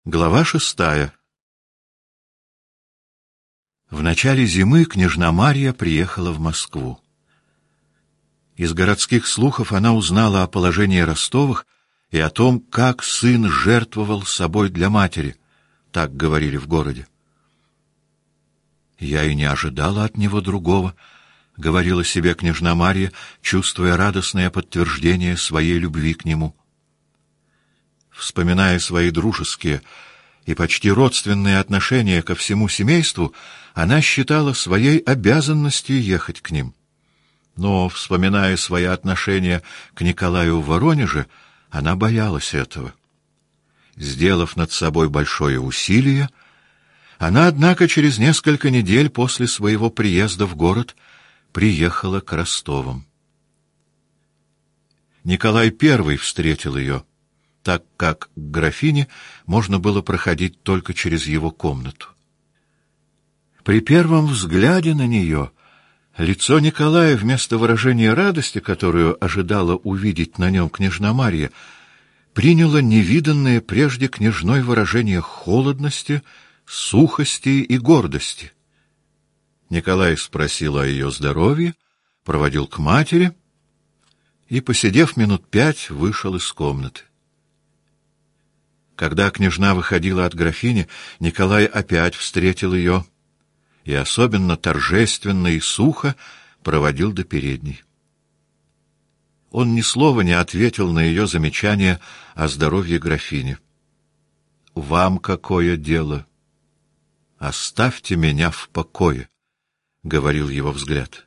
Глава 6. В начале зимы княжна Марья приехала в Москву. Из городских слухов она узнала о положении Ростовых и о том, как сын жертвовал собой для матери, так говорили в городе. «Я и не ожидала от него другого», — говорила себе княжна Марья, чувствуя радостное подтверждение своей любви к нему. Вспоминая свои дружеские и почти родственные отношения ко всему семейству, она считала своей обязанностью ехать к ним. Но, вспоминая свои отношения к Николаю в Воронеже, она боялась этого. Сделав над собой большое усилие, она, однако, через несколько недель после своего приезда в город приехала к Ростовым. Николай I встретил ее, так как к графине можно было проходить только через его комнату. При первом взгляде на нее лицо Николая, вместо выражения радости, которую ожидала увидеть на нем княжна Марья, приняло невиданное прежде княжной выражение холодности, сухости и гордости. Николай спросил о ее здоровье, проводил к матери и, посидев минут 5, вышел из комнаты. Когда княжна выходила от графини, Николай опять встретил ее и особенно торжественно и сухо проводил до передней. Он ни слова не ответил на ее замечание о здоровье графини. «Вам какое дело? Оставьте меня в покое», — говорил его взгляд.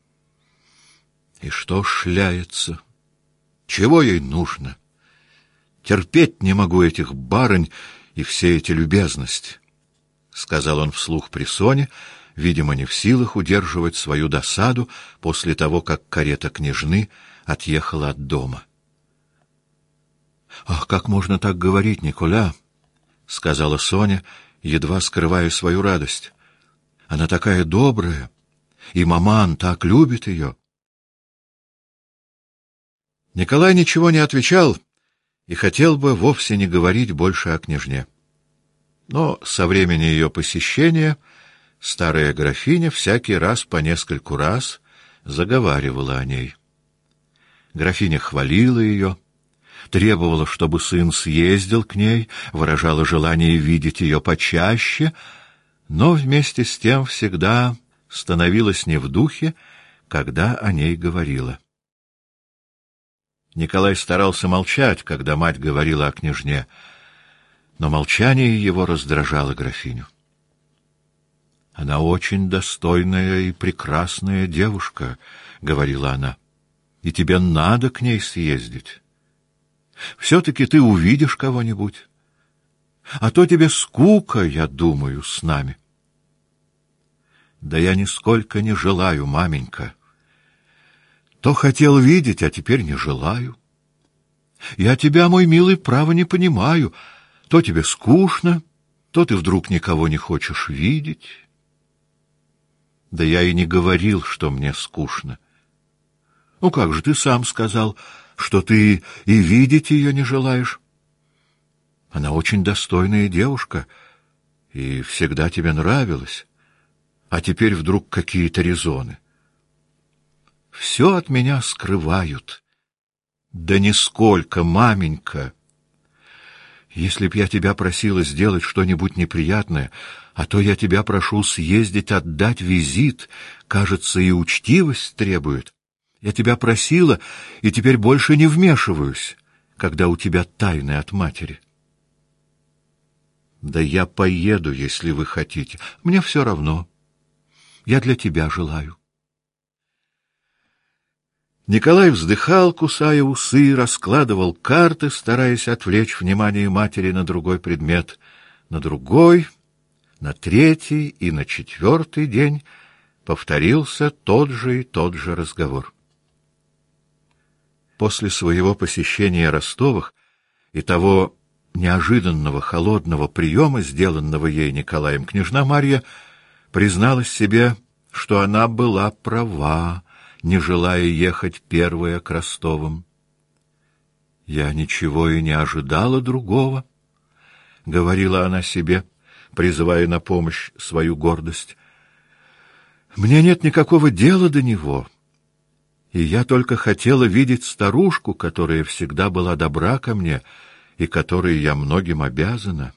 И что шляется? Чего ей нужно? Терпеть не могу этих барынь и все эти любезности, — сказал он вслух при Соне, видимо, не в силах удерживать свою досаду после того, как карета княжны отъехала от дома. — Ах, как можно так говорить, Николя? — сказала Соня, едва скрывая свою радость. — Она такая добрая, и маман так любит ее. Николай ничего не отвечал и хотел бы вовсе не говорить больше о княжне. Но со времени ее посещения старая графиня всякий раз по нескольку раз заговаривала о ней. Графиня хвалила ее, требовала, чтобы сын съездил к ней, выражала желание видеть ее почаще, но вместе с тем всегда становилась не в духе, когда о ней говорила. Николай старался молчать, когда мать говорила о княжне, но молчание его раздражало графиню. — Она очень достойная и прекрасная девушка, — говорила она, — и тебе надо к ней съездить. Все-таки ты увидишь кого-нибудь, а то тебе скука, я думаю, с нами. — Да я нисколько не желаю, маменька. То хотел видеть, а теперь не желаю. Я тебя, мой милый, право не понимаю. То тебе скучно, то ты вдруг никого не хочешь видеть. Да я и не говорил, что мне скучно. Ну как же, ты сам сказал, что ты и видеть ее не желаешь. Она очень достойная девушка и всегда тебе нравилась, а теперь вдруг какие-то резоны. Все от меня скрывают. Да нисколько, маменька. Если б я тебя просила сделать что-нибудь неприятное, а то я тебя прошу съездить отдать визит, кажется, и учтивость требует. Я тебя просила, и теперь больше не вмешиваюсь, когда у тебя тайны от матери. Да я поеду, если вы хотите. Мне все равно. Я для тебя желаю. Николай вздыхал, кусая усы, раскладывал карты, стараясь отвлечь внимание матери на другой предмет. На другой, на третий и на четвертый день повторился тот же разговор. После своего посещения Ростовых и того неожиданного холодного приема, сделанного ей Николаем, княжна Марья призналась себе, что она была права, не желая ехать первая к Ростовым. Я ничего и не ожидала другого. — говорила она себе, призывая на помощь свою гордость. «Мне нет никакого дела до него, и я только хотела видеть старушку, которая всегда была добра ко мне и которой я многим обязана».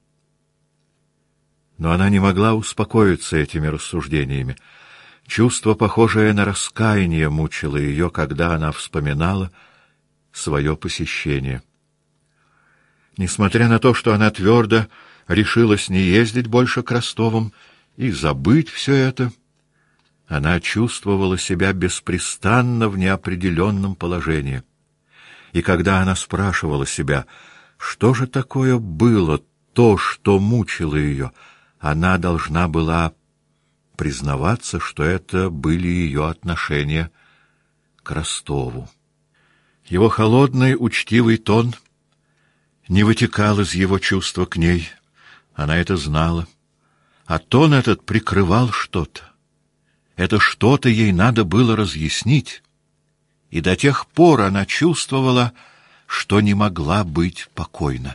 Но она не могла успокоиться этими рассуждениями. Чувство, похожее на раскаяние, мучило ее, когда она вспоминала свое посещение. Несмотря на то, что она твердо решилась не ездить больше к Ростовым и забыть все это, она чувствовала себя беспрестанно в неопределенном положении. И когда она спрашивала себя, что же такое было то, что мучило ее, она должна была признаваться, что это были ее отношения к Ростову. Его холодный, учтивый тон не вытекал из его чувства к ней, она это знала, а тон этот прикрывал что-то. Это что-то ей надо было разъяснить, и до тех пор она чувствовала, что не могла быть покойна.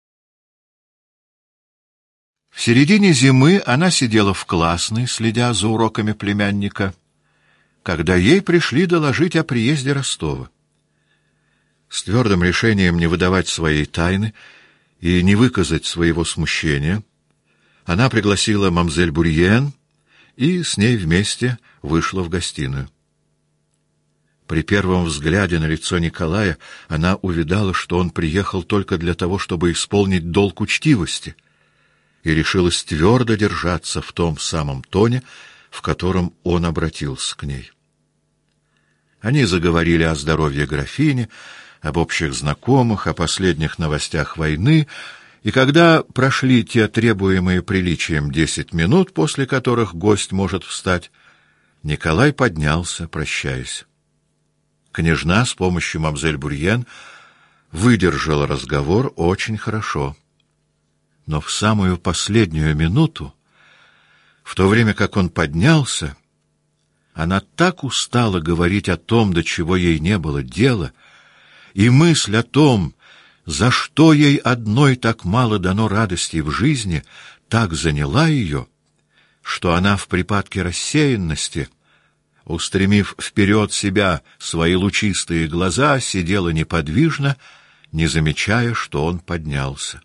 В середине зимы она сидела в классной, следя за уроками племянника, когда ей пришли доложить о приезде Ростова. С твердым решением не выдавать своей тайны и не выказать своего смущения, она пригласила мамзель Бурьен и с ней вместе вышла в гостиную. При первом взгляде на лицо Николая она увидала, что он приехал только для того, чтобы исполнить долг учтивости, и решилась твердо держаться в том самом тоне, в котором он обратился к ней. Они заговорили о здоровье графини, об общих знакомых, о последних новостях войны, и когда прошли те требуемые приличием 10 минут, после которых гость может встать, Николай поднялся, прощаясь. Княжна с помощью мамзель Бурьен выдержала разговор очень хорошо. Но в самую последнюю минуту, в то время как он поднялся, она так устала говорить о том, до чего ей не было дела, и мысль о том, за что ей одной так мало дано радостей в жизни, так заняла ее, что она в припадке рассеянности, устремив вперед себя свои лучистые глаза, сидела неподвижно, не замечая, что он поднялся.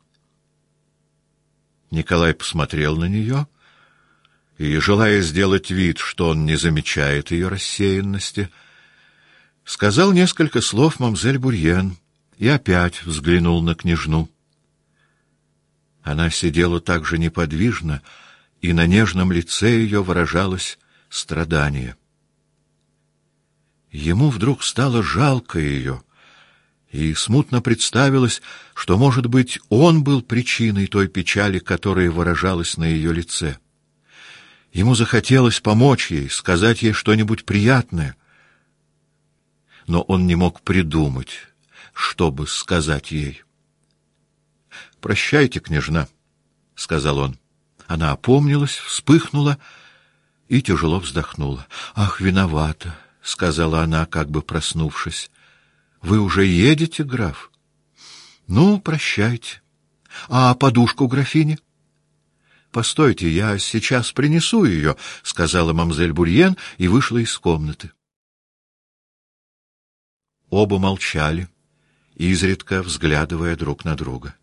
Николай посмотрел на нее и, желая сделать вид, что он не замечает ее рассеянности, сказал несколько слов мамзель Бурьен и опять взглянул на княжну. Она сидела так же неподвижно, и на нежном лице ее выражалось страдание. Ему вдруг стало жалко ее, и смутно представилось, что, может быть, он был причиной той печали, которая выражалась на ее лице. Ему захотелось помочь ей, сказать ей что-нибудь приятное, но он не мог придумать, чтобы сказать ей. «Прощайте, княжна», — сказал он. Она опомнилась, вспыхнула и тяжело вздохнула. «Ах, виновата», — сказала она, как бы проснувшись. «Вы уже едете, граф?» «Ну, прощайте. А подушку графини?» «Постойте, я сейчас принесу ее», — сказала мамзель Бурьен и вышла из комнаты. Оба молчали, изредка взглядывая друг на друга.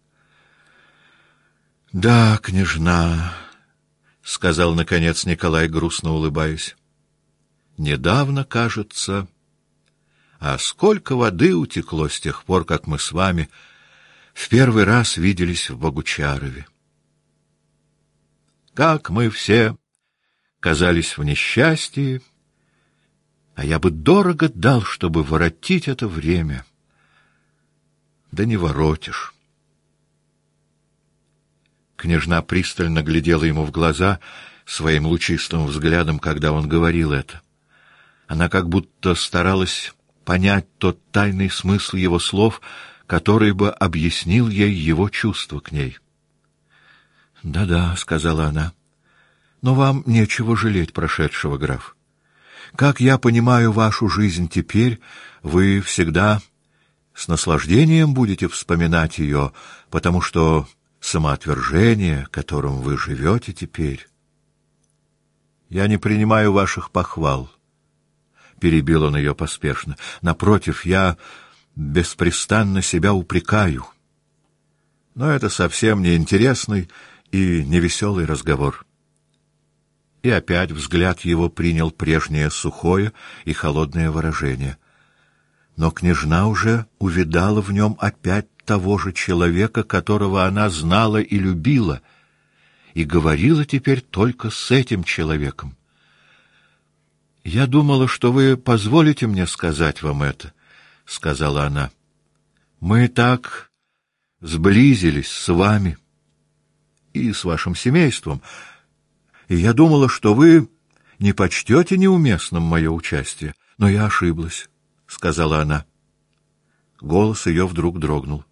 «Да, княжна», — сказал, наконец, Николай, грустно улыбаясь. «Недавно, кажется, а сколько воды утекло с тех пор, как мы с вами в первый раз виделись в Богучарове. Как мы все казались в несчастье, а я бы дорого дал, чтобы воротить это время. Да не воротишь». Княжна пристально глядела ему в глаза своим лучистым взглядом, когда он говорил это. Она как будто старалась понять тот тайный смысл его слов, который бы объяснил ей его чувство к ней. «Да-да», — сказала она, — «но вам нечего жалеть прошедшего, граф. Как я понимаю вашу жизнь теперь, вы всегда с наслаждением будете вспоминать ее, потому что самоотвержение, которым вы живете теперь. Я не принимаю ваших похвал, — перебил он ее поспешно. Напротив, я беспрестанно себя упрекаю. Но это совсем не интересный и невеселый разговор. И опять взгляд его принял прежнее сухое и холодное выражение. Но княжна уже увидала в нем опять того же человека, которого она знала и любила, и говорила теперь только с этим человеком. «Я думала, что вы позволите мне сказать вам это», — сказала она. «Мы так сблизились с вами и с вашим семейством, и я думала, что вы не почтете неуместным мое участие, но я ошиблась», — сказала она. Голос ее вдруг дрогнул.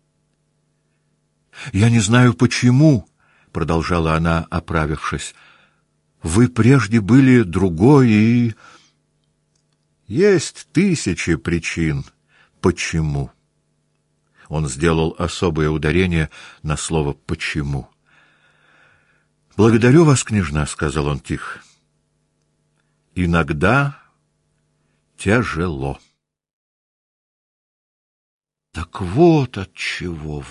«Я не знаю, почему», — продолжала она, оправившись. «Вы прежде были другой, и...» «Есть тысячи причин, почему». Он сделал особое ударение на слово «почему». «Благодарю вас, княжна», — сказал он тихо. «Иногда тяжело». «Так вот от чего,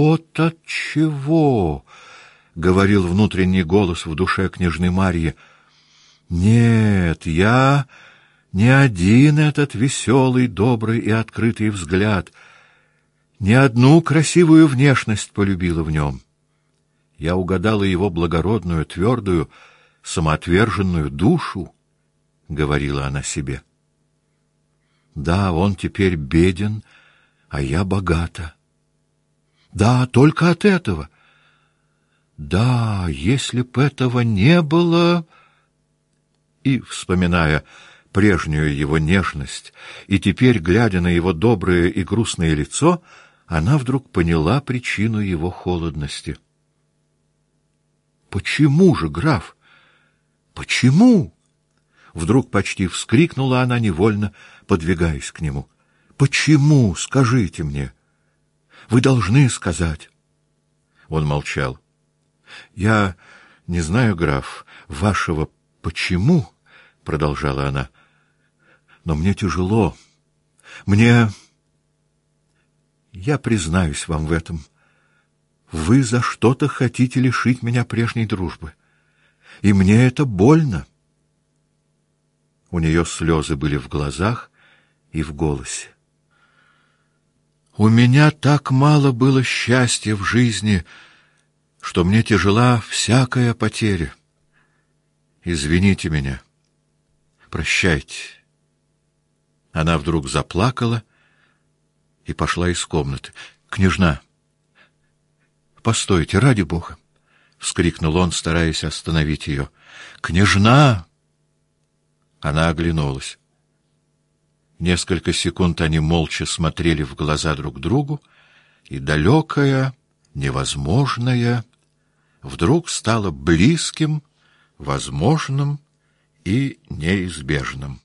— говорил внутренний голос в душе княжны Марьи. — Нет, я не один этот веселый, добрый и открытый взгляд, не одну красивую внешность полюбила в нем. Я угадала его благородную, твердую, самоотверженную душу, — говорила она себе. Да, он теперь беден, а я богата. Да, только от этого. Да, если б этого не было... И, вспоминая прежнюю его нежность, и теперь, глядя на его доброе и грустное лицо, она вдруг поняла причину его холодности. «Почему же, граф? Почему?» Вдруг почти вскрикнула она невольно, подвигаясь к нему. «Почему? Скажите мне. Вы должны сказать». Он молчал. «Я не знаю, граф, вашего «почему», — продолжала она, — но мне тяжело. Я признаюсь вам в этом. Вы за что-то хотите лишить меня прежней дружбы, и мне это больно». У нее слезы были в глазах и в голосе. «У меня так мало было счастья в жизни, что мне тяжела всякая потеря. Извините меня. Прощайте». Она вдруг заплакала и пошла из комнаты. «Княжна, постойте, ради Бога!» — вскрикнул он, стараясь остановить ее. «Княжна!» Она оглянулась. Несколько секунд они молча смотрели в глаза друг другу, и далекое, невозможное вдруг стало близким, возможным и неизбежным.